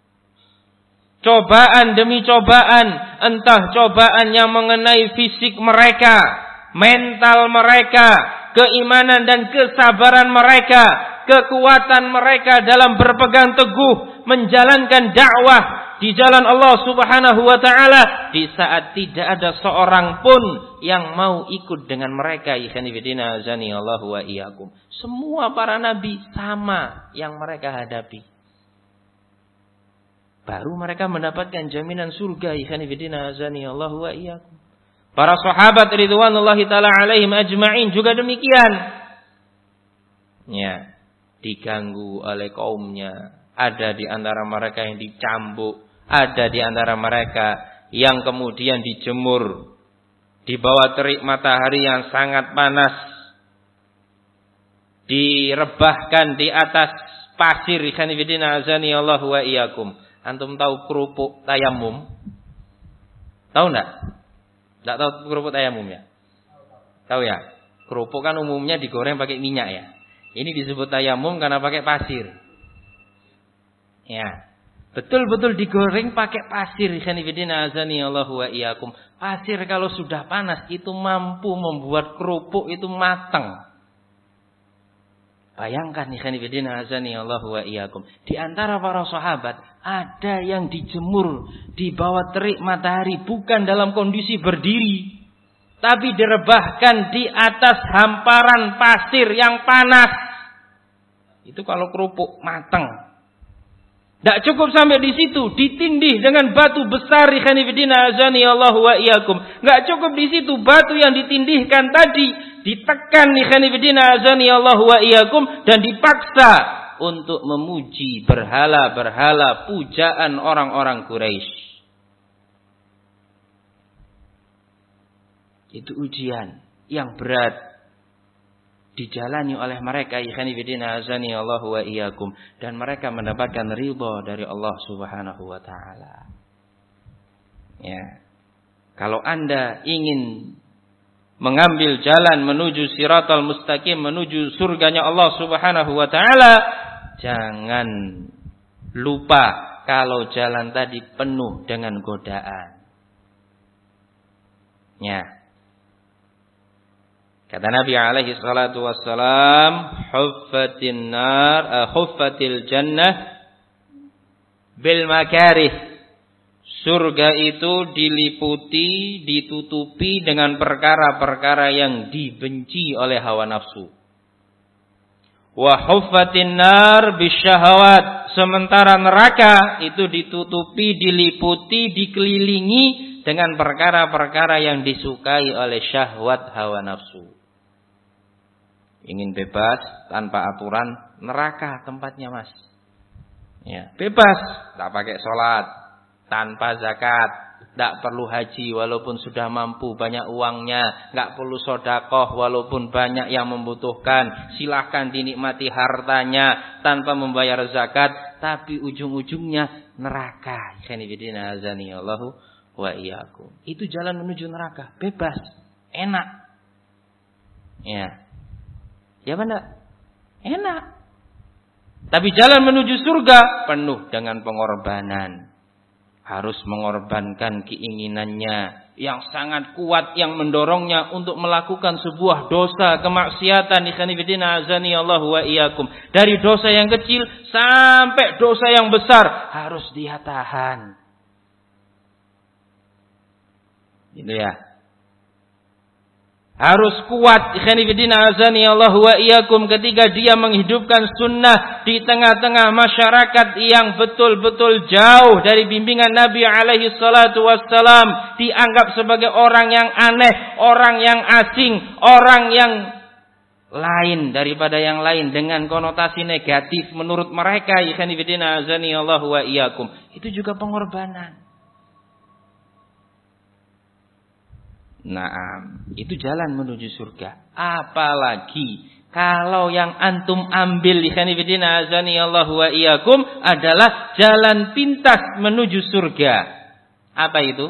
[SPEAKER 1] Cobaan demi cobaan, entah cobaan yang mengenai fisik mereka, mental mereka, keimanan dan kesabaran mereka, kekuatan mereka dalam berpegang teguh menjalankan dakwah di jalan Allah Subhanahu wa taala di saat tidak ada seorang pun yang mau ikut dengan mereka. Ikhwan fillah azani Allah wa iyyakum. Semua para nabi sama yang mereka hadapi. Baru mereka mendapatkan jaminan surga. Ikhwan fillah azani Allah wa iyyakum. Para sahabat ridwanullahi taala alaihim ajma'in juga demikian. Ya, diganggu oleh kaumnya. Ada di antara mereka yang dicambuk, ada di antara mereka yang kemudian dijemur di bawah terik matahari yang sangat panas, direbahkan di atas pasir. Ikhwan fillah azani Allah wa iyyakum. Antum tahu kerupuk tayamum? Tahu enggak? Enggak tahu kerupuk tayamum ya? Tahu ya? Kerupuk kan umumnya digoreng pakai minyak ya. Ini disebut tayamum karena pakai pasir. Ya, betul-betul digoreng pakai pasir. Ikhwan fillah azani Allahu wa iyyakum. Pasir kalau sudah panas itu mampu membuat kerupuk itu matang. Bayangkan ikhwan fillah azani Allahu wa iyyakum. Di antara para sahabat ada yang dijemur di bawah terik matahari bukan dalam kondisi berdiri, tapi direbahkan di atas hamparan pasir yang panas. Itu kalau kerupuk matang. Tidak cukup sampai di situ, ditindih dengan batu besar, ikhwani fillah azani Allah wa iyyakum. Enggak cukup di situ, batu yang ditindihkan tadi ditekan, ikhwani fillah azani Allah wa iyyakum, dan dipaksa untuk memuji berhala-berhala pujaan orang-orang Quraisy. Itu ujian yang berat dijalani oleh mereka, ikhwani fillah azani Allah wa iyyakum, dan mereka mendapatkan ridha dari Allah Subhanahu wa taala. Ya. Kalau Anda ingin mengambil jalan menuju siratal mustaqim, menuju surganya Allah Subhanahu wa taala, jangan lupa kalau jalan tadi penuh dengan godaan. Ya. Kata Nabi alaihi salatu wassalam, huffatin nar, uh, huffatil jannah bil makarih. Surga itu diliputi, ditutupi dengan perkara-perkara yang dibenci oleh hawa nafsu. Wa huffatin nar bisyahawat. Sementara neraka itu ditutupi, diliputi, dikelilingi dengan perkara-perkara yang disukai oleh syahwat hawa nafsu. Ingin bebas tanpa aturan, neraka tempatnya, Mas. Ya, bebas, tak pakai sholat, tanpa zakat, tak perlu haji walaupun sudah mampu banyak uangnya, nggak perlu sedekah walaupun banyak yang membutuhkan. Silahkan dinikmati hartanya tanpa membayar zakat, tapi ujung-ujungnya neraka. Khanifidina azani Allahu wa iyyakum. Itu jalan menuju neraka, bebas, enak. Ya. Ya benar, enak. Tapi jalan menuju surga penuh dengan pengorbanan. Harus mengorbankan keinginannya yang sangat kuat, yang mendorongnya untuk melakukan sebuah dosa, kemaksiatan. Ikhwanifidina azani Allah wa iyyakum. Dari dosa yang kecil sampai dosa yang besar harus dia tahan. Gitu ya. Harus kuat, ikhwanifidina azani Allah wa iyyakum, ketika dia menghidupkan sunnah di tengah-tengah masyarakat yang betul-betul jauh dari bimbingan Nabi alaihi salatu wassalam, dianggap sebagai orang yang aneh, orang yang asing, orang yang lain daripada yang lain dengan konotasi negatif menurut mereka. Ikhwanifidina azani Allah wa iyyakum. Itu juga pengorbanan. Naam, itu jalan menuju surga. Apalagi kalau yang antum ambil, ikhwanifidina azani Allah wa iyyakum, adalah jalan pintas menuju surga. Apa itu?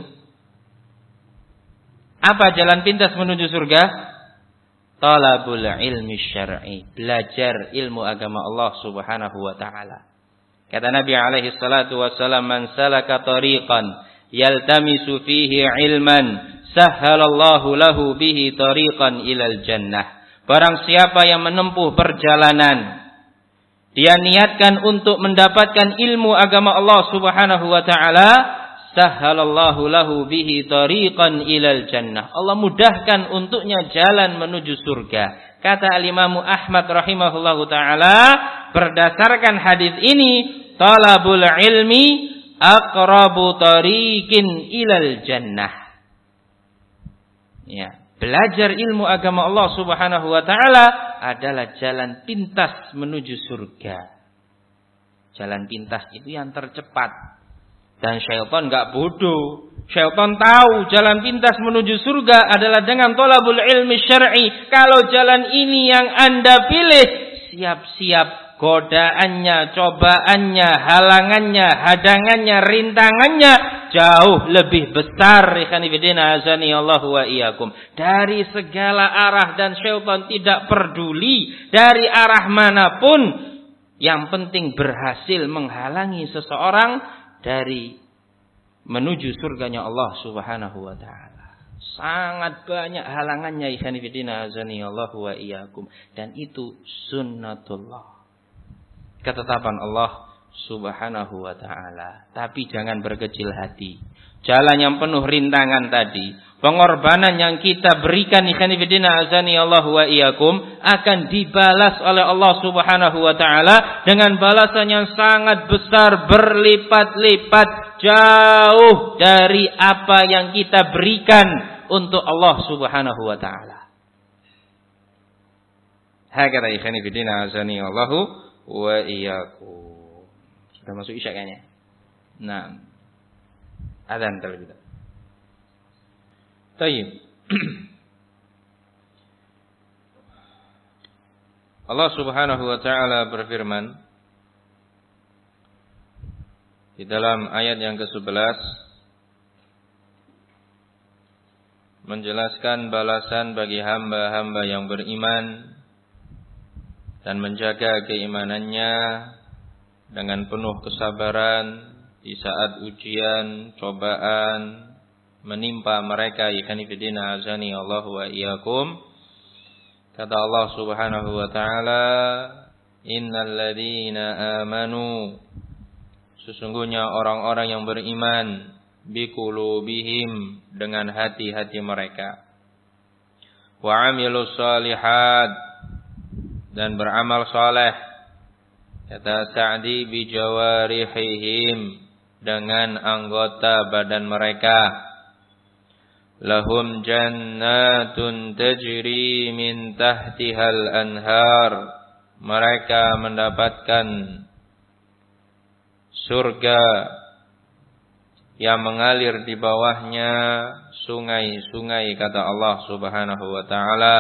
[SPEAKER 1] Apa jalan pintas menuju surga? Talabul ilmi syar'i, belajar ilmu agama Allah Subhanahu wa taala. Kata Nabi alaihi salatu wassalam, man salaka tariqan yaltamisu fihi ilman sahhalallahu lahu bihi tariqan ilal jannah. Barang siapa yang menempuh perjalanan, dia niatkan untuk mendapatkan ilmu agama Allah Subhanahu wa taala, sahhalallahu lahu bihi tariqan ilal jannah. Allah mudahkan untuknya jalan menuju surga. Kata Al-Imam Ahmad rahimahullahu taala, berdasarkan hadis ini, talabul ilmi aqrabu tariqin ilal jannah. Ya, belajar ilmu agama Allah Subhanahu wa taala adalah jalan pintas menuju surga. Jalan pintas itu yang tercepat. Dan syaitan enggak bodoh. Syaitan tahu jalan pintas menuju surga adalah dengan thalabul ilmi syar'i. Kalau jalan ini yang Anda pilih, siap-siap godaannya, cobaannya, halangannya, hadangannya, rintangannya jauh lebih besar. Ikhwanifidina azani Allah wa iyyakum. Dari segala arah, dan syaitan tidak peduli dari arah manapun. Yang penting berhasil menghalangi seseorang dari menuju surganya Allah Subhanahu wa taala. Sangat banyak halangannya, ikhwanifidina azani Allah wa iyyakum, dan itu sunnatullah, ketetapan Allah Subhanahu wa ta'ala. Tapi jangan berkecil hati. jalan yang penuh rintangan tadi, pengorbanan yang kita berikan ikhwan fillah azani Allah wa iyyakum akan dibalas oleh Allah Subhanahu wa taala dengan balasan yang sangat besar, berlipat-lipat, jauh dari apa yang kita berikan untuk Allah Subhanahu wa taala. Hakata ikhwan fillah azani Allah wa iyyakum. Sudah masuk isya kayaknya. Nah, adzan terlebih dahulu. Baik. Allah Subhanahu wa taala berfirman di dalam ayat yang kesebelas menjelaskan balasan bagi hamba-hamba yang beriman dan menjaga keimanannya dengan penuh kesabaran di saat ujian, cobaan menimpa mereka. Ikhwan fillah azani Allah wa iyyakum. Kata Allah Subhanahu wa taala, innal ladzina amanu, sesungguhnya orang-orang yang beriman, biqulubihim, dengan hati-hati mereka, wa amilus shalihat, dan beramal saleh, kata Sa'di, bijawarihihim, dengan anggota badan mereka, lahum jannatun tajri min tahtihal anhar, mereka mendapatkan surga yang mengalir di bawahnya sungai-sungai, kata Allah Subhanahu wa taala.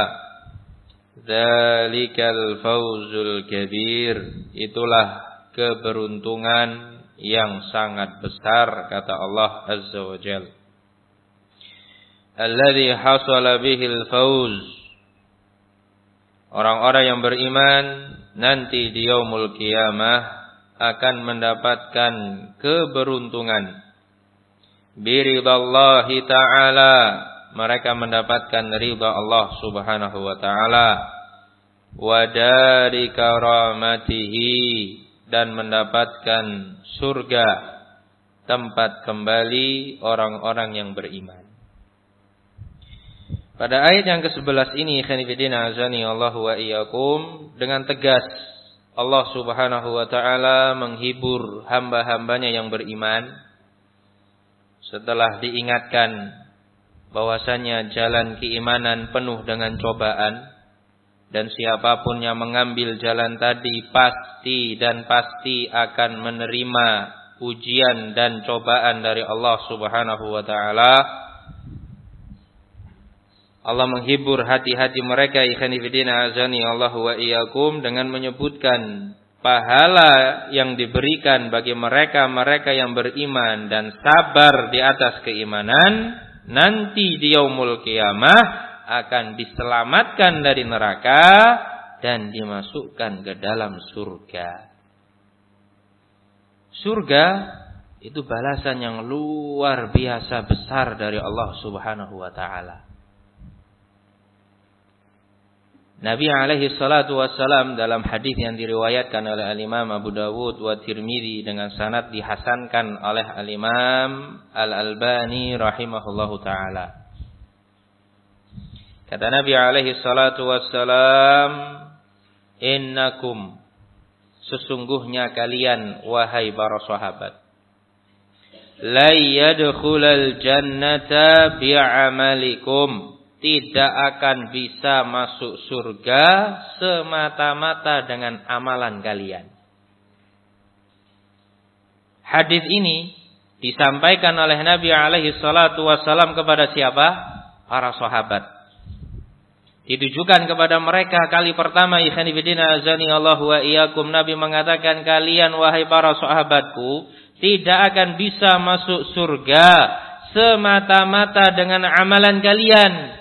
[SPEAKER 1] Dzalikal fawzul kabir, itulah keberuntungan yang sangat besar, kata Allah Azza wa Jalla. Alladzi hasala bihil fawz, orang-orang yang beriman nanti di yaumul qiyamah akan mendapatkan keberuntungan. Biridallahi ta'ala, mereka mendapatkan ridha Allah Subhanahu wa taala. Wa dari karamatihi, dan mendapatkan surga, tempat kembali orang-orang yang beriman. Pada ayat yang kesebelas ini, ikhwan fillah azani Allah wa iyyakum, dengan tegas Allah Subhanahu wa taala menghibur hamba-hambanya yang beriman setelah diingatkan bahwasanya jalan keimanan penuh dengan cobaan, dan siapapun yang mengambil jalan tadi pasti dan pasti akan menerima ujian dan cobaan dari Allah Subhanahu wa taala. Allah menghibur hati-hati mereka, ikhwan fillah azani Allah wa iyyakum, dengan menyebutkan pahala yang diberikan bagi mereka-mereka yang beriman dan sabar di atas keimanan, nanti di yaumul qiyamah akan diselamatkan dari neraka dan dimasukkan ke dalam surga. Surga itu balasan yang luar biasa besar dari Allah Subhanahu wa taala. Nabi alaihi salatu wassalam dalam hadis yang diriwayatkan oleh Al-Imam Abu Dawud wa Tirmidzi dengan sanad dihasankan oleh Al-Imam Al-Albani rahimahullahu taala. Kata Nabi alaihi salatu wassalam, innakum, sesungguhnya kalian wahai para sahabat, la yadkhulul jannata bi'amalikum, tidak akan bisa masuk surga semata-mata dengan amalan kalian. Hadis ini disampaikan oleh Nabi alaihi salatu wassalam kepada siapa? Para sahabat. Ditujukan kepada mereka kali pertama, ikhwan fillah azani Allah wa iyyakum, Nabi mengatakan, kalian wahai para sahabatku tidak akan bisa masuk surga semata-mata dengan amalan kalian.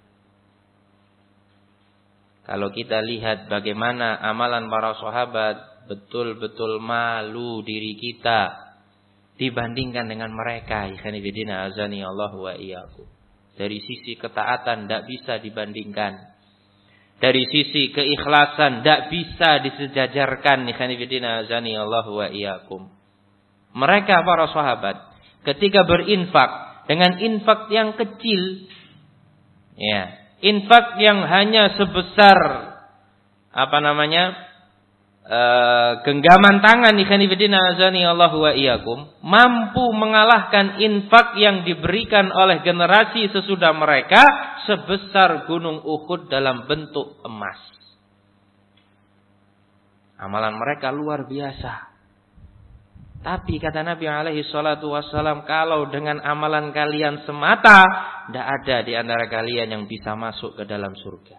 [SPEAKER 1] Kalau kita lihat bagaimana amalan para sahabat, betul-betul malu diri kita dibandingkan dengan mereka. Ikhwan fillah azani Allah wa iyyakum. Dari sisi ketaatan tidak bisa dibandingkan. Dari sisi keikhlasan tidak bisa disejajarkan. Ikhwan fillah azani Allah wa iyyakum. Mereka para sahabat ketika berinfak dengan infak yang kecil, ya, infak yang hanya sebesar apa namanya e, genggaman tangan, ikhwan fillah azani Allahu wa iyyakum, mampu mengalahkan infak yang diberikan oleh generasi sesudah mereka sebesar gunung Uhud dalam bentuk emas. Amalan mereka luar biasa. Tapi kata Nabi alaihi salatu wassalam, kalau dengan amalan kalian semata, tidak ada di antara kalian yang bisa masuk ke dalam surga.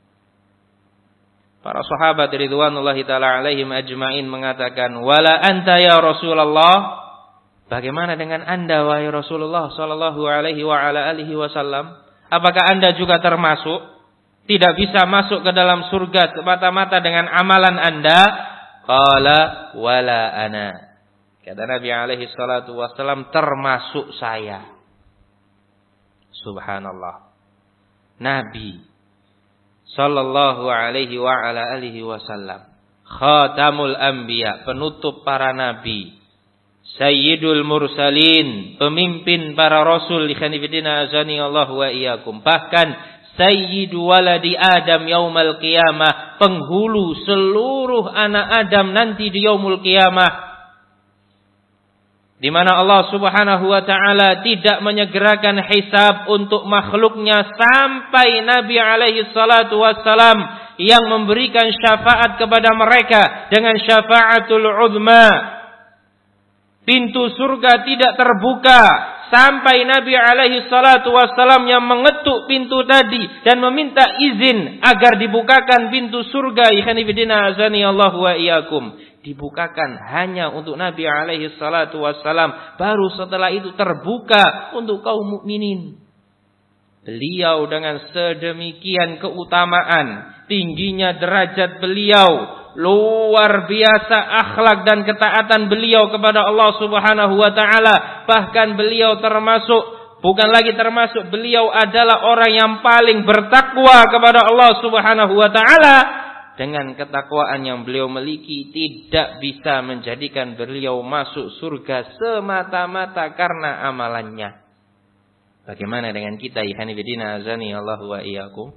[SPEAKER 1] Para sahabat ridwanullahi ta'ala alaihim ajma'in mengatakan, wala anta ya Rasulullah, bagaimana dengan anda wahai Rasulullah sallallahu alaihi wa ala alihi wasallam? Apakah anda juga termasuk tidak bisa masuk ke dalam surga semata-mata dengan amalan anda? Qala wala ana. Kata Nabi alaihi salatu wassalam, termasuk saya. Subhanallah. Nabi sallallahu alaihi wa ala alihi wasallam, khatamul anbiya, penutup para nabi, sayyidul mursalin, pemimpin para rasul, ikhwanifidina azani Allah wa iyyakum, bahkan sayyidu waladi Adam yaumal qiyamah, penghulu seluruh anak Adam nanti di yaumul qiyamah, di mana Allah Subhanahu wa taala tidak menyegerakan hisab untuk makhluknya sampai Nabi alaihi salatu wassalam yang memberikan syafaat kepada mereka dengan syafaatul uzma. Pintu surga tidak terbuka sampai Nabi alaihi salatu wassalam yang mengetuk pintu tadi dan meminta izin agar dibukakan pintu surga. Ikhwanifidina azani Allah wa iyyakum. Dibukakan hanya untuk Nabi alaihi salatu wassalam. Baru setelah itu terbuka untuk kaum mukminin. Beliau dengan sedemikian keutamaan, tingginya derajat beliau, luar biasa akhlak dan ketaatan beliau kepada Allah Subhanahu wa taala. Bahkan beliau termasuk, bukan lagi termasuk, beliau adalah orang yang paling bertakwa kepada Allah Subhanahu wa taala. Dengan ketakwaan yang beliau miliki tidak bisa menjadikan beliau masuk surga semata-mata karena amalannya. Bagaimana dengan kita, ikhwanifidina azani Allah wa iyyakum?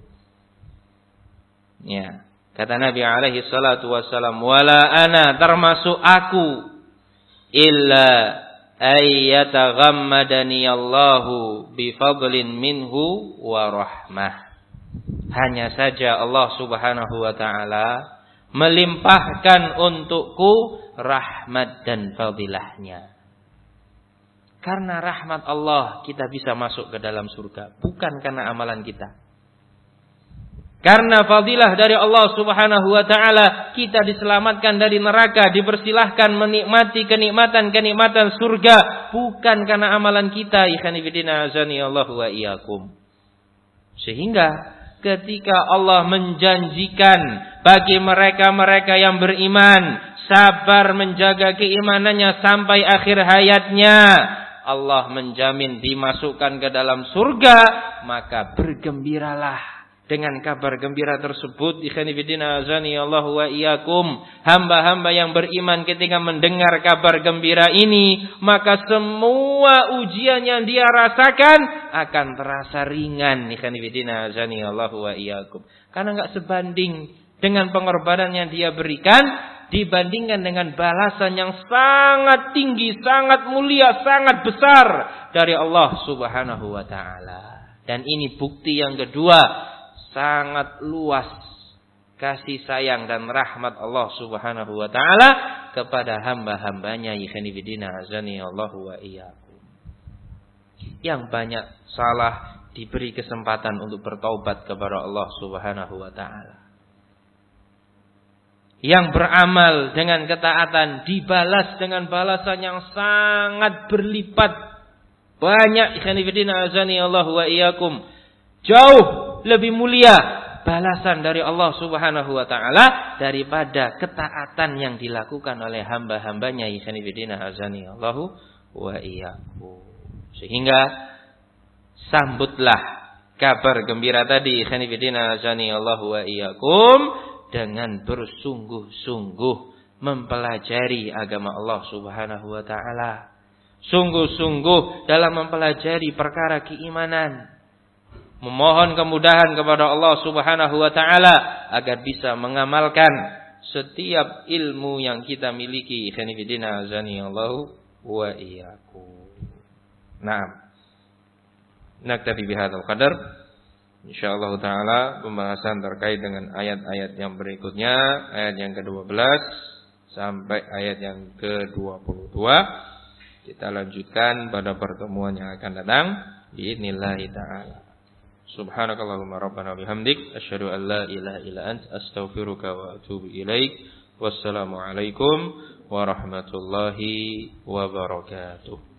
[SPEAKER 1] Ya, kata Nabi alaihi salatu wassalam, wala ana, termasuk aku, illa ayyataghammadani Allahu bifadlin minhu wa rahmah. Hanya saja Allah Subhanahu wa taala melimpahkan untukku rahmat dan fadilahnya. Karena rahmat Allah kita bisa masuk ke dalam surga, bukan karena amalan kita. Karena fadilah dari Allah Subhanahu wa taala kita diselamatkan dari neraka, dipersilahkan menikmati kenikmatan-kenikmatan surga, bukan karena amalan kita. Ikhwanifidina azani Allah wa iyyakum. Sehingga ketika Allah menjanjikan bagi mereka-mereka yang beriman, sabar menjaga keimanannya sampai akhir hayatnya, Allah menjamin dimasukkan ke dalam surga, maka bergembiralah dengan kabar gembira tersebut. Ikhwanifidina azani Allah wa iyyakum. Hamba-hamba yang beriman ketika mendengar kabar gembira ini, maka semua ujian yang dia rasakan akan terasa ringan. Ikhwanifidina azani Allah wa iyyakum. Karena enggak sebanding dengan pengorbanan yang dia berikan dibandingkan dengan balasan yang sangat tinggi, sangat mulia, sangat besar dari Allah Subhanahu wa taala. Dan ini bukti yang kedua, sangat luas kasih sayang dan rahmat Allah Subhanahu wa taala kepada hamba-hambanya. Ikhwanifidina azani Allah wa iyyakum. Yang banyak salah diberi kesempatan untuk bertaubat kepada Allah Subhanahu wa taala. Yang beramal dengan ketaatan dibalas dengan balasan yang sangat berlipat banyak. Ikhwanifidina azani Allah wa iyyakum. Jauh lebih mulia balasan dari Allah Subhanahu wa taala daripada ketaatan yang dilakukan oleh hamba-hambanya. Ikhwanifidina azani Allah wa iyyakum. Sehingga sambutlah kabar gembira tadi, ikhwanifidina azani Allah wa iyyakum, dengan bersungguh-sungguh mempelajari agama Allah Subhanahu wa taala. sungguh-sungguh dalam mempelajari perkara keimanan, memohon kemudahan kepada Allah Subhanahu wa taala agar bisa mengamalkan setiap ilmu yang kita miliki. Khanifidina azani Allahu wa iyyakum. Naam. Naktafi bihadzal qadar. Insyaallah taala pembahasan terkait dengan ayat-ayat yang berikutnya, ayat yang kedua belas sampai ayat yang kedua puluh dua kita lanjutkan pada pertemuan yang akan datang biidznillah taala. Subhanakallahumma rabbana bihamdik asyhadu an la ilaha illa anta astaghfiruka wa atubu ilaik. Wassalamu alaikum warahmatullahi wabarakatuh.